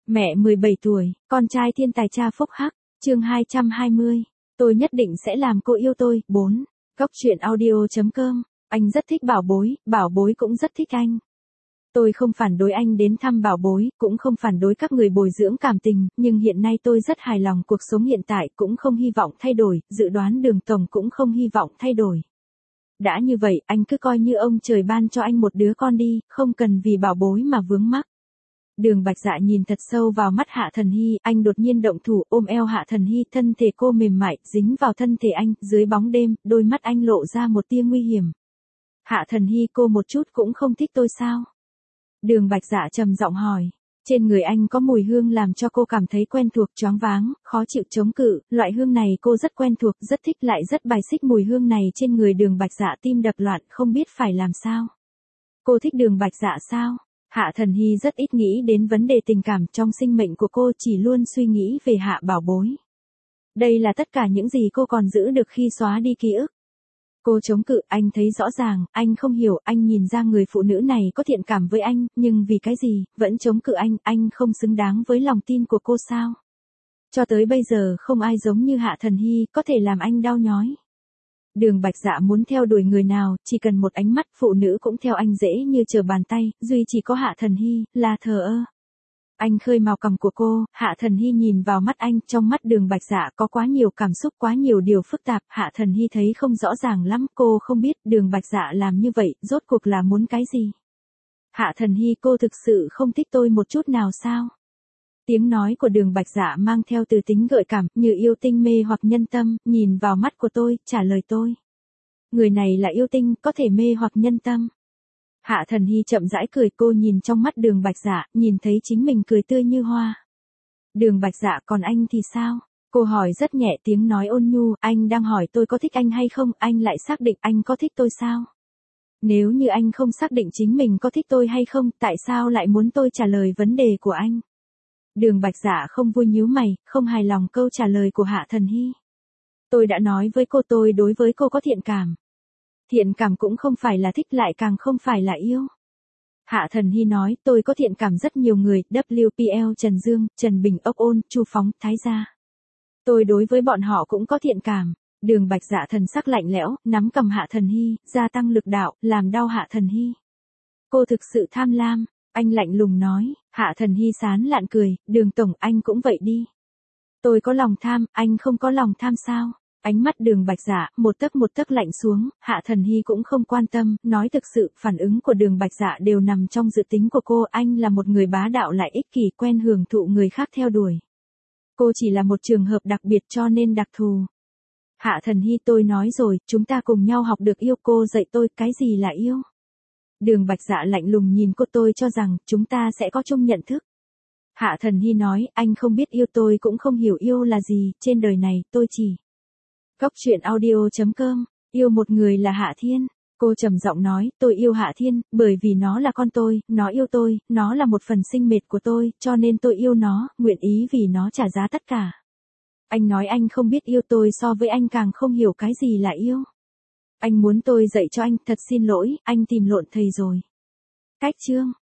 Mẹ 17 tuổi, con trai thiên tài cha phúc hắc, chương 220. Tôi nhất định sẽ làm cô yêu tôi. 4. Góc truyện audio.com. Anh rất thích bảo bối cũng rất thích anh. Tôi không phản đối anh đến thăm bảo bối, cũng không phản đối các người bồi dưỡng cảm tình, nhưng hiện nay tôi rất hài lòng cuộc sống hiện tại, cũng không hy vọng thay đổi, dự đoán Đường tổng cũng không hy vọng thay đổi. Đã như vậy, anh cứ coi như ông trời ban cho anh một đứa con đi, không cần vì bảo bối mà vướng mắc. Đường Bạch Dạ nhìn thật sâu vào mắt Hạ Thần Hy, anh đột nhiên động thủ ôm eo Hạ Thần Hy, thân thể cô mềm mại, dính vào thân thể anh, dưới bóng đêm, đôi mắt anh lộ ra một tia nguy hiểm. Hạ Thần Hy, cô một chút cũng không thích tôi sao? Đường Bạch Dạ trầm giọng hỏi. Trên người anh có mùi hương làm cho cô cảm thấy quen thuộc, choáng váng, khó chịu chống cự, loại hương này cô rất quen thuộc, rất thích lại rất bài xích mùi hương này trên người Đường Bạch Dạ, tim đập loạn, không biết phải làm sao. Cô thích Đường Bạch Dạ sao? Hạ Thần Hy rất ít nghĩ đến vấn đề tình cảm trong sinh mệnh của cô, chỉ luôn suy nghĩ về Hạ bảo bối. Đây là tất cả những gì cô còn giữ được khi xóa đi ký ức. Cô chống cự, anh thấy rõ ràng, anh không hiểu, anh nhìn ra người phụ nữ này có thiện cảm với anh, nhưng vì cái gì, vẫn chống cự anh không xứng đáng với lòng tin của cô sao? Cho tới bây giờ không ai giống như Hạ Thần Hy, có thể làm anh đau nhói. Đường Bạch Dạ muốn theo đuổi người nào, chỉ cần một ánh mắt, phụ nữ cũng theo anh dễ như trở bàn tay, duy chỉ có Hạ Thần Hy, là thờ ơ. Anh khơi mào cằm của cô, Hạ Thần Hy nhìn vào mắt anh, trong mắt Đường Bạch Dạ có quá nhiều cảm xúc, quá nhiều điều phức tạp, Hạ Thần Hy thấy không rõ ràng lắm, cô không biết Đường Bạch Dạ làm như vậy, rốt cuộc là muốn cái gì. Hạ Thần Hy, cô thực sự không thích tôi một chút nào sao? Tiếng nói của Đường Bạch Dạ mang theo từ tính gợi cảm, như yêu tinh mê hoặc nhân tâm, nhìn vào mắt của tôi, trả lời tôi. Người này là yêu tinh, có thể mê hoặc nhân tâm. Hạ Thần Hy chậm rãi cười, cô nhìn trong mắt Đường Bạch Dạ, nhìn thấy chính mình cười tươi như hoa. Đường Bạch Dạ, còn anh thì sao? Cô hỏi rất nhẹ, tiếng nói ôn nhu, anh đang hỏi tôi có thích anh hay không, anh lại xác định anh có thích tôi sao? Nếu như anh không xác định chính mình có thích tôi hay không, tại sao lại muốn tôi trả lời vấn đề của anh? Đường Bạch Dạ không vui nhíu mày, không hài lòng câu trả lời của Hạ Thần Hy. Tôi đã nói với cô tôi đối với cô có thiện cảm. Thiện cảm cũng không phải là thích, lại càng không phải là yêu. Hạ Thần Hy nói, tôi có thiện cảm rất nhiều người, WPL Trần Dương, Trần Bình, Ốc Ôn, Chu Phóng, Thái Gia. Tôi đối với bọn họ cũng có thiện cảm. Đường Bạch Dạ thần sắc lạnh lẽo, nắm cầm Hạ Thần Hy, gia tăng lực đạo, làm đau Hạ Thần Hy. Cô thực sự tham lam, anh lạnh lùng nói. Hạ Thần Hy sán lạn cười, Đường tổng, anh cũng vậy đi. Tôi có lòng tham, anh không có lòng tham sao? Ánh mắt Đường Bạch Dạ một tấc lạnh xuống, Hạ Thần Hy cũng không quan tâm, nói thực sự, phản ứng của Đường Bạch Dạ đều nằm trong dự tính của cô, anh là một người bá đạo lại ích kỷ, quen hưởng thụ người khác theo đuổi. Cô chỉ là một trường hợp đặc biệt cho nên đặc thù. Hạ Thần Hy, tôi nói rồi, chúng ta cùng nhau học được yêu, cô dạy tôi cái gì là yêu. Đường Bạch Dạ lạnh lùng nhìn cô, tôi cho rằng chúng ta sẽ có chung nhận thức. Hạ Thần Hy nói, anh không biết yêu, tôi cũng không hiểu yêu là gì, trên đời này, tôi chỉ. Góc truyện audio.com, yêu một người là Hạ Thiên. Cô trầm giọng nói, tôi yêu Hạ Thiên, bởi vì nó là con tôi, nó yêu tôi, nó là một phần sinh mệt của tôi, cho nên tôi yêu nó, nguyện ý vì nó trả giá tất cả. Anh nói anh không biết yêu, tôi so với anh càng không hiểu cái gì là yêu. Anh muốn tôi dạy cho anh, thật xin lỗi, anh tìm lộn thầy rồi. Cách chương.